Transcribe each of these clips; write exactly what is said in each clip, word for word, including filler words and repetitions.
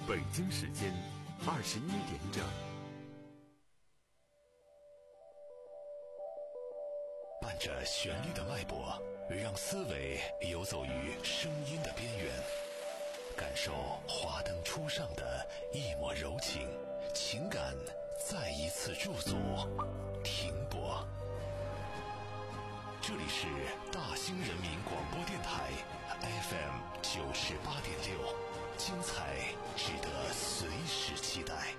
北京时间二十一点整。 伴着旋律的脉搏，让思维游走于声音的边缘，感受华灯初上的一抹柔情，情感再一次驻足停泊。这里是大兴人民广播电台 F M 九十八点六，精彩值得随时期待。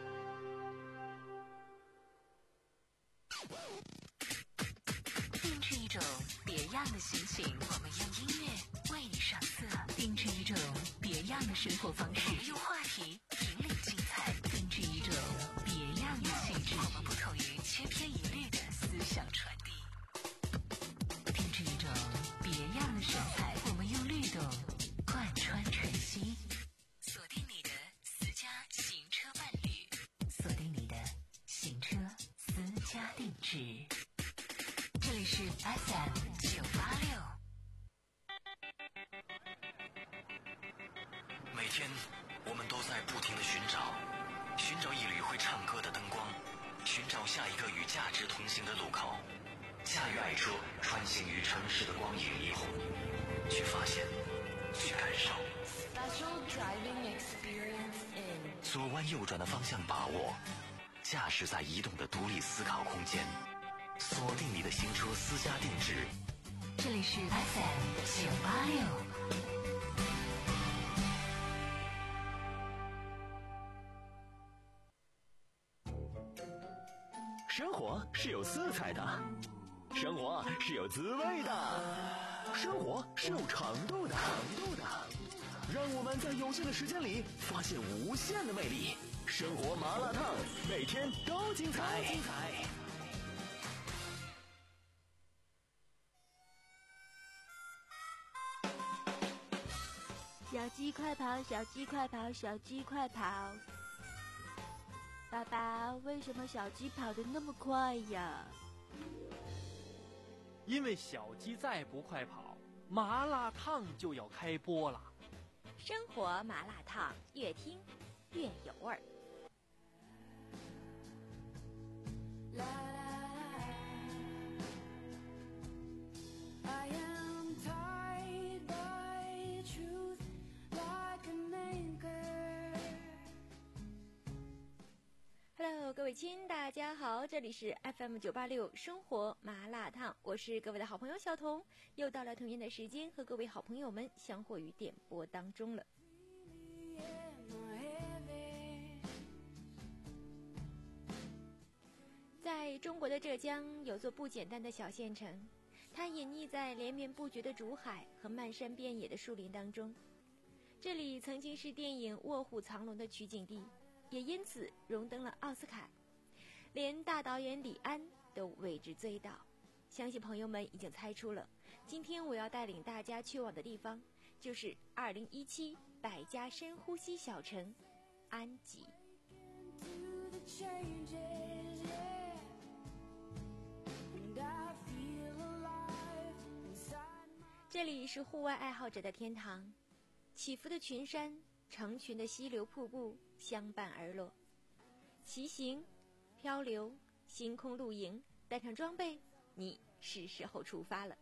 定制一种别样的心情，我们用音乐为你上色；定制一种别样的生活方式，用话题引领精彩；定制一种别样的气质，我们不同于千篇一律的思想传递；定制一种别样的神采，我们用律动贯穿晨曦。锁定你的私家行车伴侣，锁定你的行车私家定制。这里是 F M 九八六。 每天我们都在不停地寻找，寻找一缕会唱歌的灯光，寻找下一个与价值同行的路口。驾驭爱车，穿行于城市的光影霓虹，去发现，去感受。 Special driving experience in 左弯右转的方向把握，驾驶在移动的独立思考空间。锁定你的行车私家定制， 这里是 F M 九八六。 生活是有色彩的，生活是有滋味的，生活是有长度的，长度的。让我们在有限的时间里发现无限的魅力。生活麻辣烫，每天都精彩。精彩。 小鸡快跑，小鸡快跑，小鸡快跑！爸爸，为什么小鸡跑得那么快呀？ 因为小鸡再不快跑，麻辣烫就要开播了。 生活麻辣烫，越听越有味儿。Hello， 各位亲，大家好，这里是 F M 九八六生活麻辣烫，我是各位的好朋友小彤，又到了同样的时间，和各位好朋友们相会于点播当中了。在中国的浙江，有座不简单的小县城，它隐匿在连绵不绝的竹海和漫山遍野的树林当中。这里曾经是电影《卧虎藏龙》的取景地，也因此荣登了奥斯卡，连大导演李安都为之醉倒。相信朋友们已经猜出了，今天我要带领大家去往的地方，就是二零一七百家深呼吸小城安吉。这里是户外爱好者的天堂，起伏的群山，成群的溪流瀑布相伴而落，骑行、漂流、星空露营，带上装备，你是时候出发了。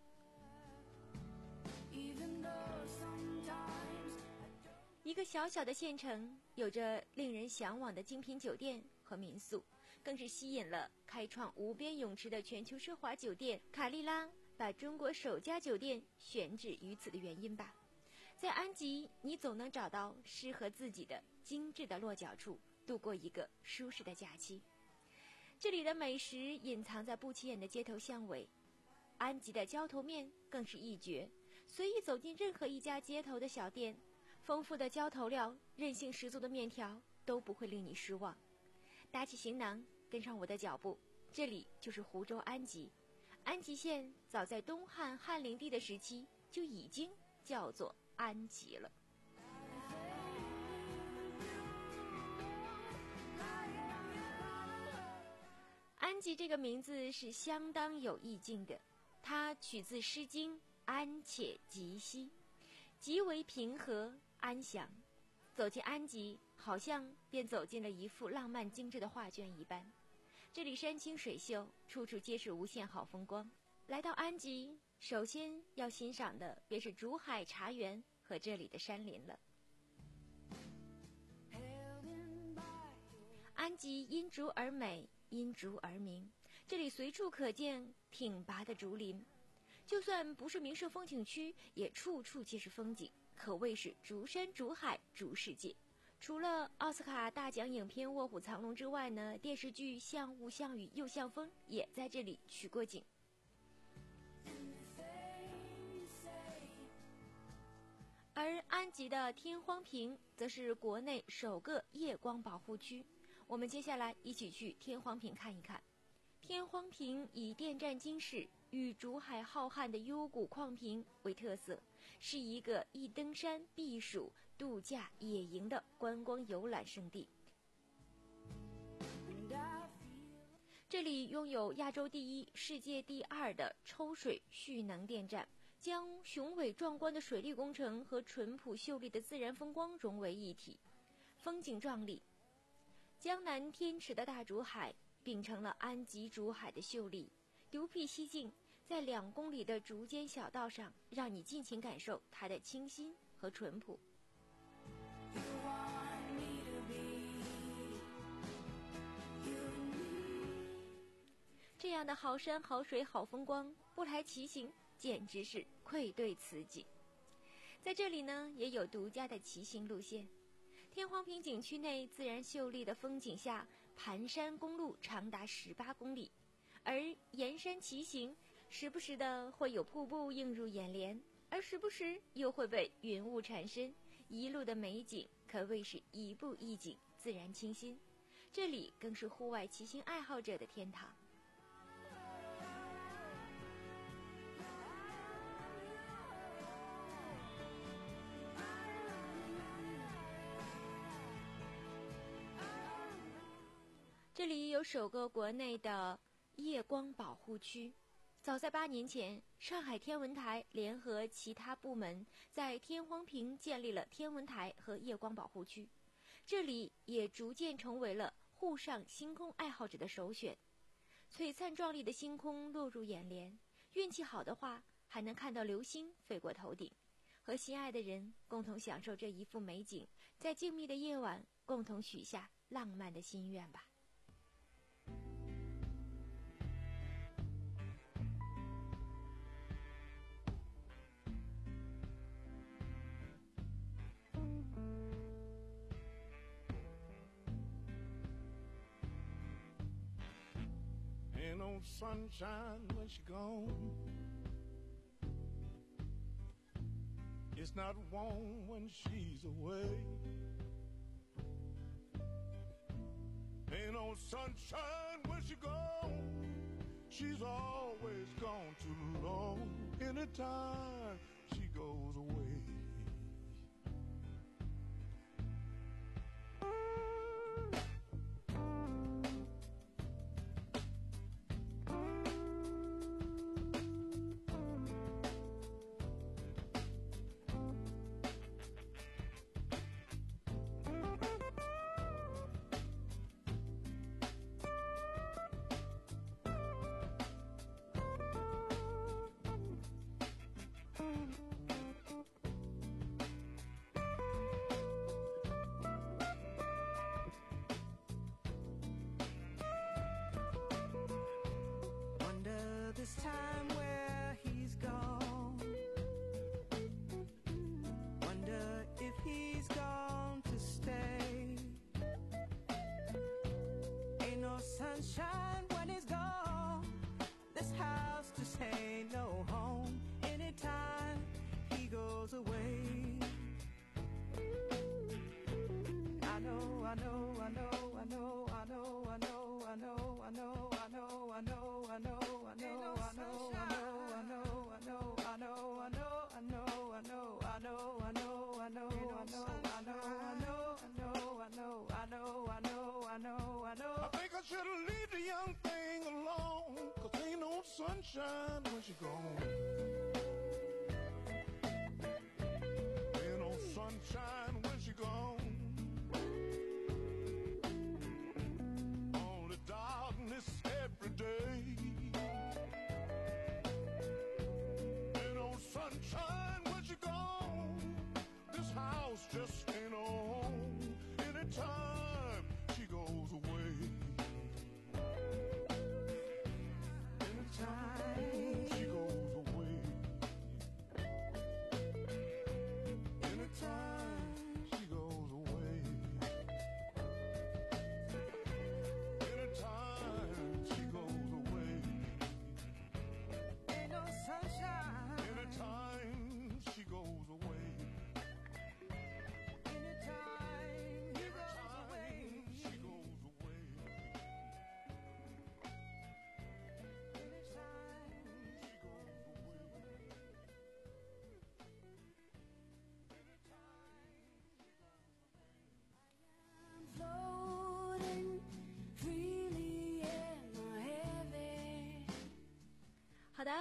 一个小小的县城，有着令人向往的精品酒店和民宿，更是吸引了开创无边泳池的全球奢华酒店卡丽拉把中国首家酒店选址于此的原因吧。在安吉，你总能找到适合自己的精致的落脚处，度过一个舒适的假期。这里的美食隐藏在不起眼的街头巷尾，安吉的浇头面更是一绝，随意走进任何一家街头的小店，丰富的浇头料，韧性十足的面条都不会令你失望。搭起行囊，跟上我的脚步，这里就是湖州安吉。安吉县早在东汉汉灵帝的时期就已经叫做安吉了。安吉这个名字是相当有意境的，它取自《诗经》安且吉兮，极为平和安详。 走进安吉，好像便走进了一幅浪漫精致的画卷一般。这里山清水秀，处处皆是无限好风光。来到安吉，首先要欣赏的便是竹海茶园和这里的山林了。安吉因竹而美，因竹而名，这里随处可见挺拔的竹林，就算不是名胜风景区，也处处皆是风景，可谓是竹山竹海竹世界。除了奥斯卡大奖影片《卧虎藏龙》之外呢，电视剧《像雾像雨又像风》也在这里取过景。而安吉的天荒坪则是国内首个夜光保护区，我们接下来一起去天荒坪看一看。天荒坪以电站经世与竹海浩瀚的幽谷矿坪为特色，是一个以登山、避暑、度假、野营的观光游览胜地。这里拥有亚洲第一、世界第二的抽水蓄能电站，将雄伟壮观的水利工程和淳朴秀丽的自然风光融为一体，风景壮丽。江南天池的大竹海秉承了安吉竹海的秀丽，独辟蹊径，在两公里的竹间小道上，让你尽情感受它的清新和淳朴。这样的好山好水好风光，不来骑行简直是愧对此景。在这里呢，也有独家的骑行路线。天荒坪景区内自然秀丽的风景下，盘山公路长达十八公里，而沿山骑行，时不时的会有瀑布映入眼帘，而时不时又会被云雾缠身，一路的美景可谓是一步一景，自然清新。这里更是户外骑行爱好者的天堂。这里有首个国内的夜光保护区。早在八年前，上海天文台联合其他部门在天荒坪建立了天文台和夜光保护区，这里也逐渐成为了沪上星空爱好者的首选。璀璨壮丽的星空落入眼帘，运气好的话还能看到流星飞过头顶，和心爱的人共同享受这一幅美景，在静谧的夜晚共同许下浪漫的心愿吧。 Ain't no sunshine when she gone. It's not warm when she's away. Ain't no sunshine when she gone. She's always gone too long. Anytime she goes away. This time where he's gone. Wonder if he's gone to stay. Ain't no sunshine when he's gone. This house just ain't no home. Anytime he goes away. I know, I know, I know, I know, I know, I know, I know, I know, I know, I know, I know. Sunshine when she gone. Ain't no sunshine when she gone.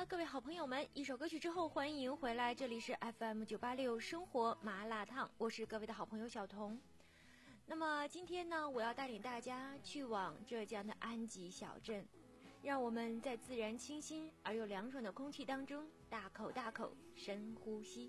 各位好朋友们，一首歌曲之后欢迎回来，这里是 F M 九八六生活麻辣烫，我是各位的好朋友小彤。那么今天呢，我要带领大家去往浙江的安吉小镇，让我们在自然清新而又凉爽的空气当中大口大口深呼吸。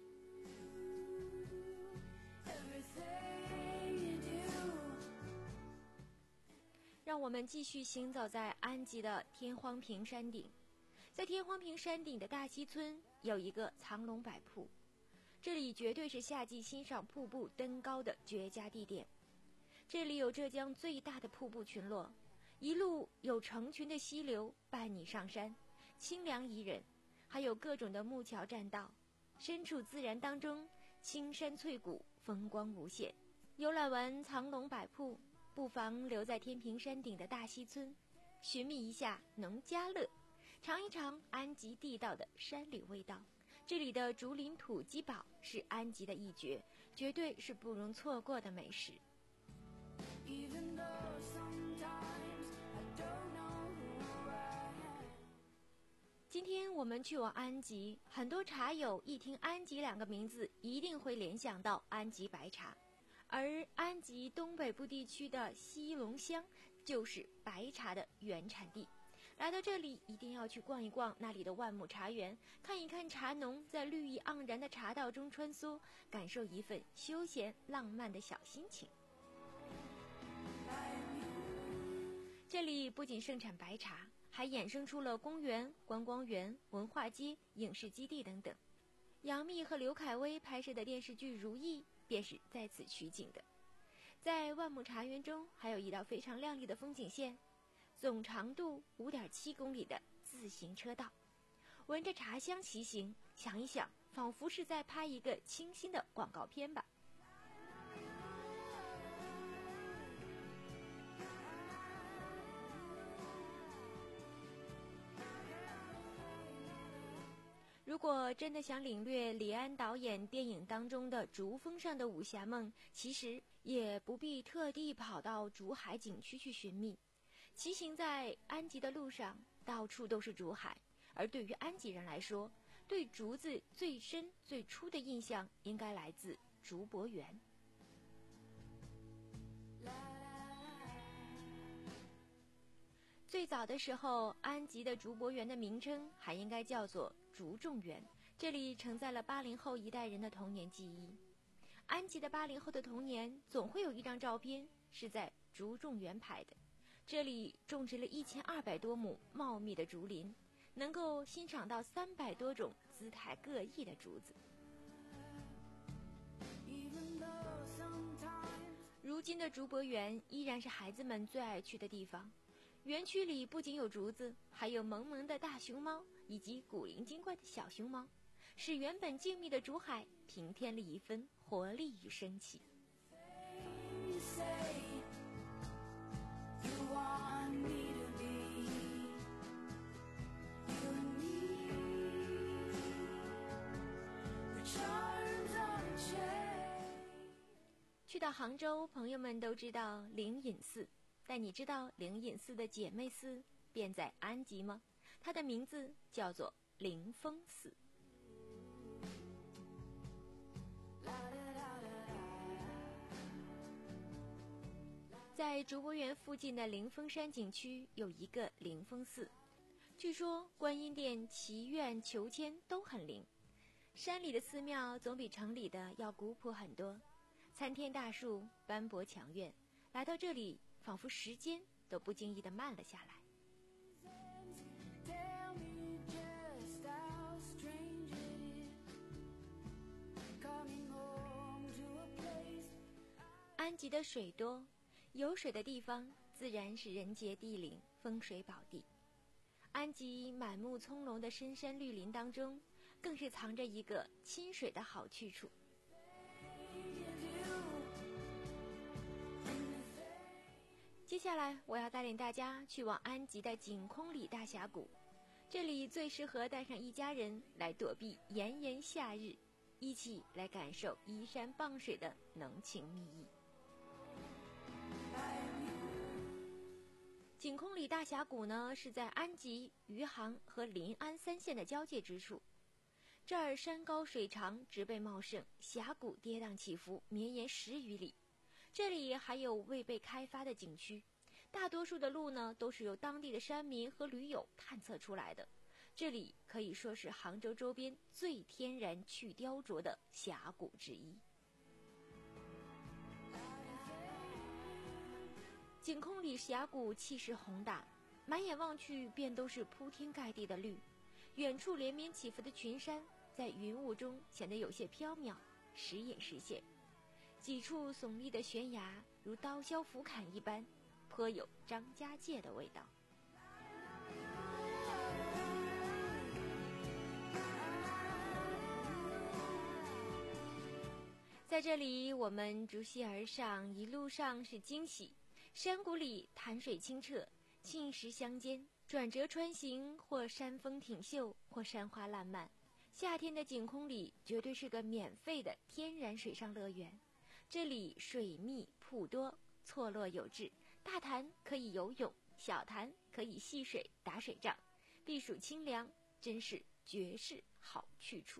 让我们继续行走在安吉的天荒坪山顶。在天荒坪山顶的大溪村有一个藏龙百瀑，这里绝对是夏季欣赏瀑布登高的绝佳地点。这里有浙江最大的瀑布群落，一路有成群的溪流伴你上山，清凉宜人，还有各种的木桥栈道，身处自然当中，青山翠谷，风光无限。游览完藏龙百瀑，不妨留在天平山顶的大溪村，寻觅一下农家乐，尝一尝安吉地道的山里味道。这里的竹林土鸡煲是安吉的一绝，绝对是不容错过的美食。今天我们去往安吉，很多茶友一听安吉两个名字，一定会联想到安吉白茶，而安吉东北部地区的西龙乡就是白茶的原产地。来到这里一定要去逛一逛那里的万亩茶园，看一看茶农在绿意盎然的茶道中穿梭，感受一份休闲浪漫的小心情。这里不仅盛产白茶，还衍生出了公园、观光园、文化街、影视基地等等。杨幂和刘恺威拍摄的电视剧《如懿》便是在此取景的。在万亩茶园中还有一道非常亮丽的风景线，总长度 五点七公里的自行车道，闻着茶香骑行，想一想仿佛是在拍一个清新的广告片吧。如果真的想领略李安导演电影当中的竹峰上的武侠梦，其实也不必特地跑到竹海景区去寻觅。骑行在安吉的路上，到处都是竹海，而对于安吉人来说，对竹子最深最初的印象应该来自竹柏园。最早的时候，安吉的竹柏园的名称还应该叫做竹众园，这里承载了八零后一代人的童年记忆。安吉的八零后的童年总会有一张照片是在竹众园拍的，这里种植了一千二百多亩茂密的竹林，能够欣赏到三百多种姿态各异的竹子。如今的竹柏园依然是孩子们最爱去的地方。园区里不仅有竹子，还有萌萌的大熊猫以及古灵精怪的小熊猫，使原本静谧的竹海平添了一分活力与生气。去到杭州，朋友们都知道灵隐寺，但你知道灵隐寺的姐妹寺便在安吉吗？它的名字叫做灵峰寺。在竹柏园附近的灵峰山景区有一个灵峰寺，据说观音殿、祈愿、求签都很灵。山里的寺庙总比城里的要古朴很多，参天大树，斑驳墙院，来到这里仿佛时间都不经意地慢了下来。安吉的水多，有水的地方自然是人杰地灵，风水宝地。安吉满目葱茏的深山绿林当中，更是藏着一个亲水的好去处。接下来我要带领大家去往安吉的景空里大峡谷，这里最适合带上一家人来躲避炎炎夏日，一起来感受依山傍水的浓情蜜意。 景空里大峡谷呢，是在安吉、余杭和临安三县的交界之处。这儿山高水长，植被茂盛，峡谷跌宕起伏，绵延十余里。这里还有未被开发的景区，大多数的路呢都是由当地的山民和驴友探测出来的。这里可以说是杭州周边最天然去雕琢的峡谷之一。景空里峡谷气势宏大，满眼望去便都是铺天盖地的绿，远处连绵起伏的群山在云雾中显得有些飘渺，时隐时现。几处耸立的悬崖如刀削斧砍一般，颇有张家界的味道。在这里我们逐溪而上，一路上是惊喜。山谷里潭水清澈，沁石相间，转折穿行，或山峰挺秀，或山花烂漫。夏天的景空里绝对是个免费的天然水上乐园。这里水密瀑多，错落有致，大潭可以游泳，小潭可以戏水打水仗，避暑清凉，真是绝世好去处。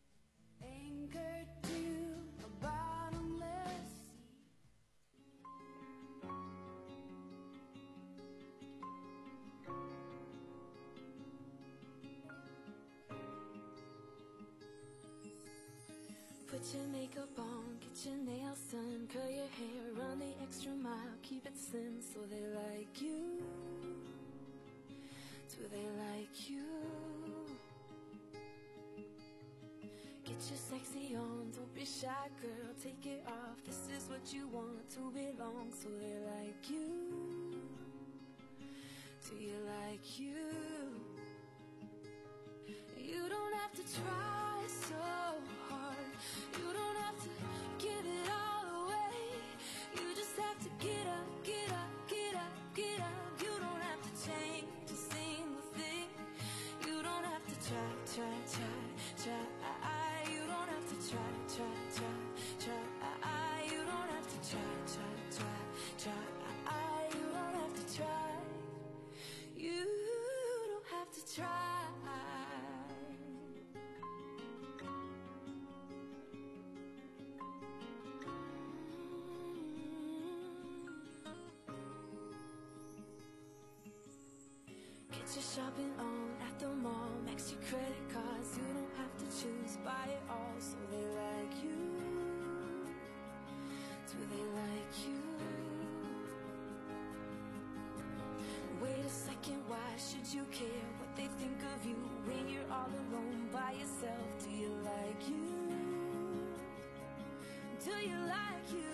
Put your makeup on, get your nails done, curl your hair, run the extra mile, keep it slim so they like you. Do they like you? Get your sexy on, don't be shy girl, take it off, this is what you want to belong, so they like you. Do you like you? You don't have to try so hard, you don't have to give it all away, you just have to get up, get up, get up, get up. You don't have to change a single thing, you don't have to try, try, try, try. You don't have to try, try, try, try. You don't have to try, try, try, try. You don't have to try, you don't have to try. Get your shopping on at the mall, max your credit cards, you don't have to choose, buy it all, so they like you. Do they like you? Wait a second, why should you care what they think of you when you're all alone by yourself? Do you like you? Do you like you?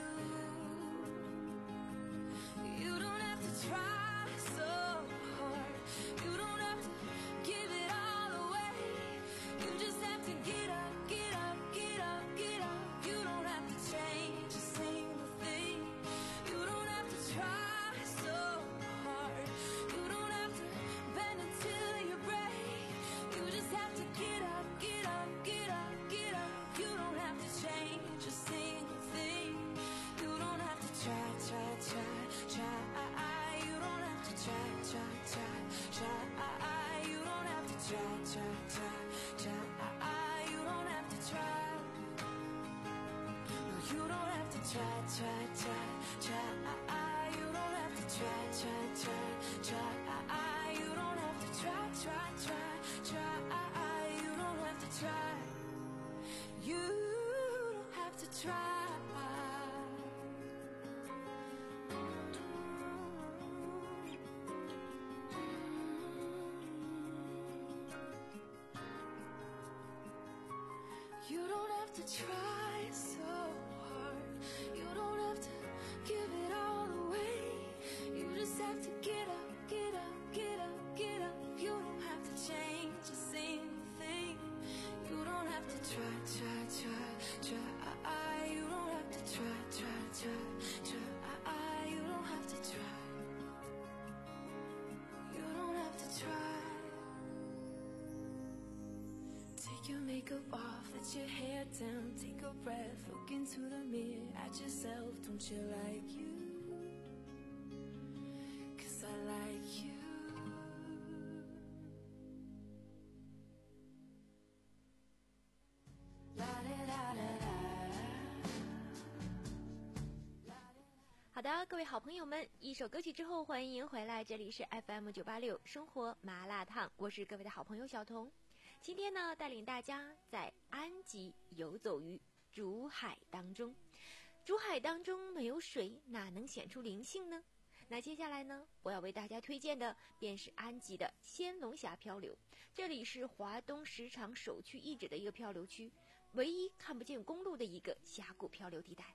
You don't have to try so hard, you don't have to give it all away, you just have to get up, get up, get up, get up. You don't have to change a single thing, you don't have to try so hard, you don't have to bend until you break, you just have to get up, get up, get up, get up. You don't have to change a single thing, you don't have to try, try, try, try. You don't have to try, try, try, try. You don't have to try, try, try, try. You don't have to try. No, you don't have to try, try, try, try. You don't have to try, try, try, try. You don't have to try, try, try, try. You don't have to try. You don't have to try. You don't have to try so hard, you don't have to give it all away, you just have to get up, get up, get up, get up. You don't have to change a single thing, you don't have to try, try, try, try. You don't have to try, try, try, try. You don't have to try, you don't have to try. Take your makeup off, let your hair down, take a breath, look into the mirror at yourself. Don't you like you? 'Cause I like 好的，各位好朋友们，一首歌曲之后，欢迎回来，这里是 F M 九八六生活麻辣烫，我是各位的好朋友小彤。今天呢，带领大家在安吉游走于竹海当中。竹海当中没有水，哪能显出灵性呢？那接下来呢，我要为大家推荐的便是安吉的仙龙峡漂流。这里是华东石场首屈一指的一个漂流区，唯一看不见公路的一个峡谷漂流地带。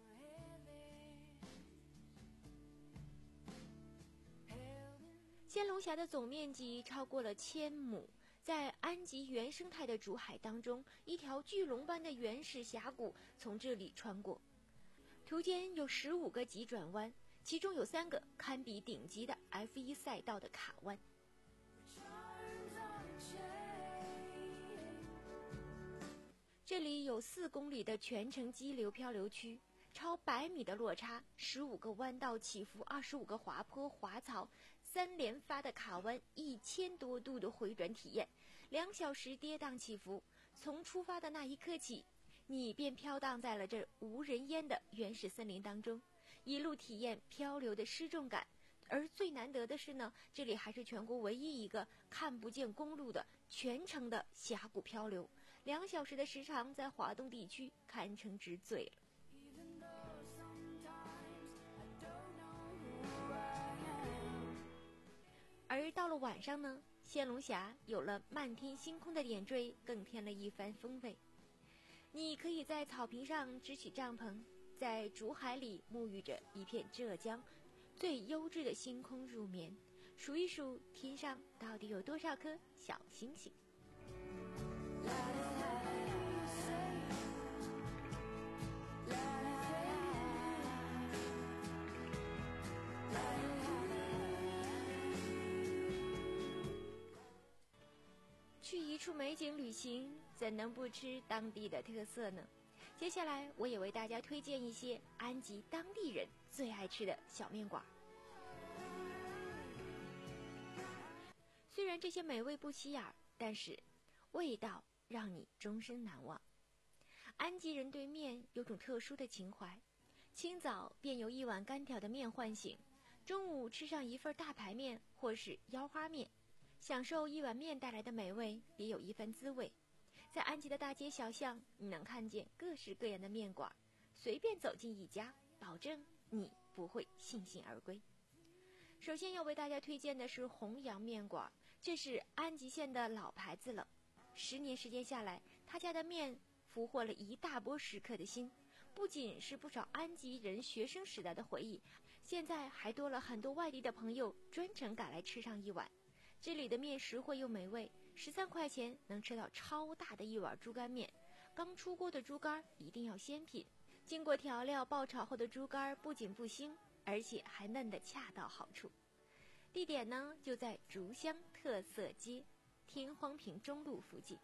仙龙峡的总面积超过了千亩，在安吉原生态的竹海当中，一条巨龙般的原始峡谷从这里穿过，途间有十五个急转弯，其中有三个堪比顶级的 F 一 赛道的卡弯。这里有四公里的全程激流漂流区，超百米的落差，十五个弯道起伏，二十五个滑坡滑槽，三连发的卡弯，一千多度的回转体验，两小时跌宕起伏。从出发的那一刻起，你便飘荡在了这无人烟的原始森林当中，一路体验漂流的失重感。而最难得的是呢，这里还是全国唯一一个看不见公路的全程的峡谷漂流，两小时的时长在华东地区堪称之最了。而到了晚上呢，仙龙峡有了漫天星空的点缀，更添了一番风味。你可以在草坪上支起帐篷，在竹海里沐浴着一片浙江最优质的星空入眠，数一数天上到底有多少颗小星星。去一处美景旅行，怎能不吃当地的特色呢？接下来我也为大家推荐一些安吉当地人最爱吃的小面馆。虽然这些美味不起眼，但是味道让你终身难忘。安吉人对面有种特殊的情怀，清早便有一碗干条的面唤醒，中午吃上一份大排面或是腰花面，享受一碗面带来的美味，别有一番滋味。在安吉的大街小巷，你能看见各式各样的面馆，随便走进一家，保证你不会悻悻而归。首先要为大家推荐的是弘扬面馆，这是安吉县的老牌子了。十年时间下来，他家的面俘获了一大波食客的心，不仅是不少安吉人学生时代的回忆，现在还多了很多外地的朋友专程赶来吃上一碗。这里的面实惠又美味，十三块钱能吃到超大的一碗猪肝面。刚出锅的猪肝一定要鲜品，经过调料爆炒后的猪肝不仅不腥，而且还嫩得恰到好处。地点呢就在竹乡特色街天荒坪中路附近。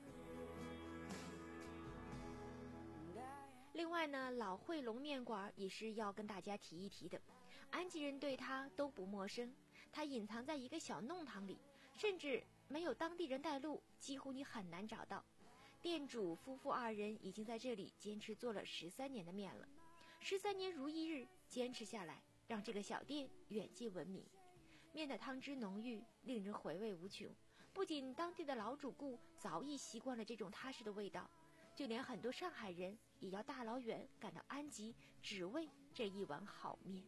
另外呢，老汇龙面馆也是要跟大家提一提的，安吉人对它都不陌生。它隐藏在一个小弄堂里，甚至没有当地人带路，几乎你很难找到。店主夫妇二人已经在这里坚持做了十三年的面了，十三年如一日坚持下来，让这个小店远近闻名。面的汤汁浓郁，令人回味无穷。不仅当地的老主顾早已习惯了这种踏实的味道，就连很多上海人也要大老远赶到安吉，只为这一碗好面。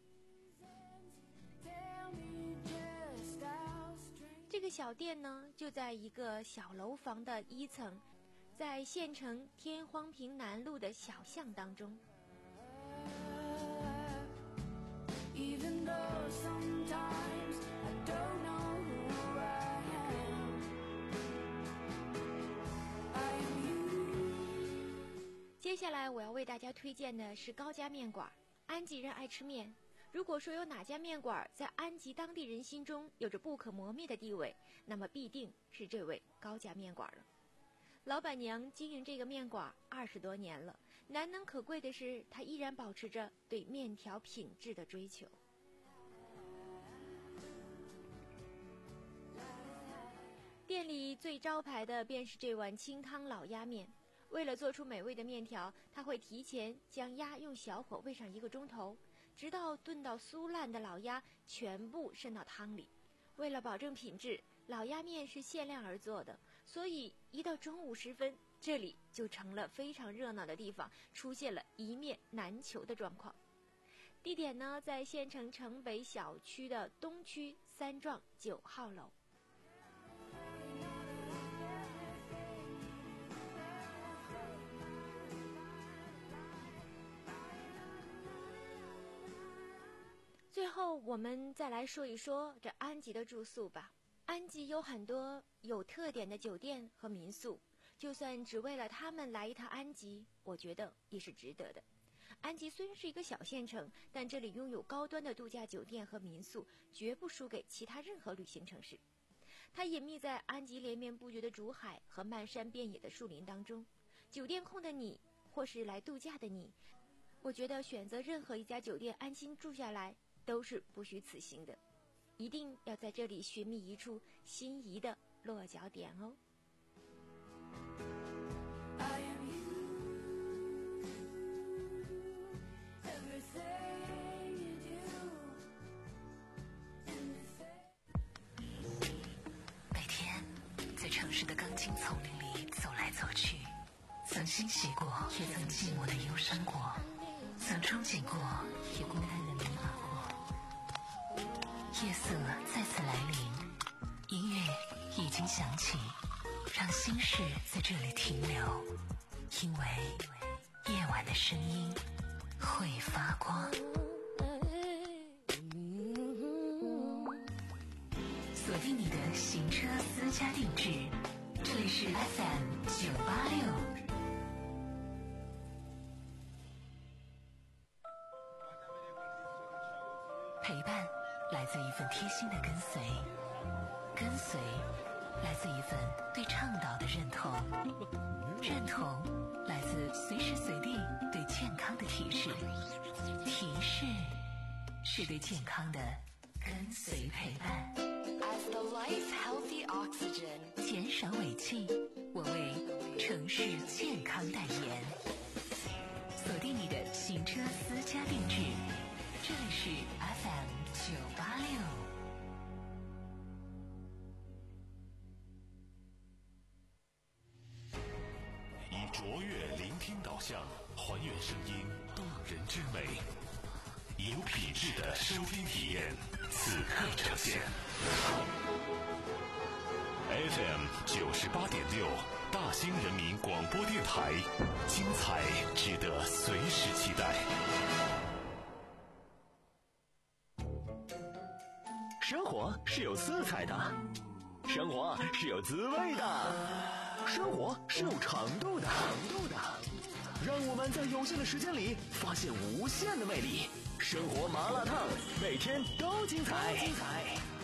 这个小店呢，就在一个小楼房的一层，在县城天荒坪南路的小巷当中。接下来我要为大家推荐的是高家面馆。安吉人爱吃面，如果说有哪家面馆在安吉当地人心中有着不可磨灭的地位，那么必定是这位高家面馆了。老板娘经营这个面馆二十多年了，难能可贵的是，她依然保持着对面条品质的追求。店里最招牌的便是这碗清汤老鸭面。为了做出美味的面条，他会提前将鸭用小火煨上一个钟头， 直到炖到酥烂的老鸭全部渗到汤里。为了保证品质，老鸭面是限量而做的，所以一到中午时分，这里就成了非常热闹的地方，出现了一面难求的状况。地点呢，在县城城北小区的东区三幢九号楼。最后我们再来说一说这安吉的住宿吧。安吉有很多有特点的酒店和民宿，就算只为了他们来一趟安吉，我觉得也是值得的。安吉虽然是一个小县城，但这里拥有高端的度假酒店和民宿，绝不输给其他任何旅行城市。它隐秘在安吉连绵不绝的竹海和漫山遍野的树林当中。酒店控的你，或是来度假的你，我觉得选择任何一家酒店安心住下来都是不虚此行的，一定要在这里寻觅一处心仪的落脚点哦。 每天在城市的钢筋丛林里走来走去，曾欣喜过，也曾寂寞的忧伤过，曾憧憬过，也孤单的迷茫过。夜色再次来临，音乐已经响起，让心事在这里停留，因为夜晚的声音会发光。锁定你的行车私家定制，这里是 F M 九八六。陪伴来自一份贴心的跟随，跟随来自一份对倡导的认同，认同来自随时随地对健康的提示，提示是对健康的跟随陪伴。As the life healthy oxygen， 减少尾气，我为城市健康代言。锁定你的行车私家定制，这里是 F M 九八六。 以卓越聆听导向，还原声音动人之美，以有品质的收听体验，此刻呈现。F M 九十八点六，大兴人民广播电台，精彩值得随时期待。 生活是有色彩的，生活是有滋味的，生活是有长度的，长度的。让我们在有限的时间里发现无限的魅力。生活麻辣烫，每天都精彩。精彩。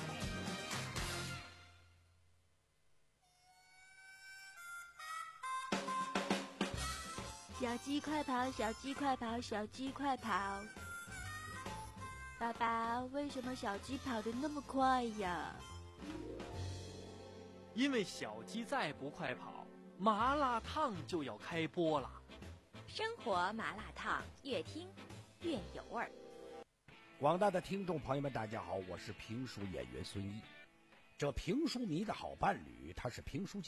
小鸡快跑，小鸡快跑，小鸡快跑！爸爸，为什么小鸡跑得那么快呀？ 因为小鸡再不快跑，麻辣烫就要开播了。 生活麻辣烫，越听越有味儿。 广大的听众朋友们，大家好，我是评书演员孙一。这评书迷的好伴侣，他是评书界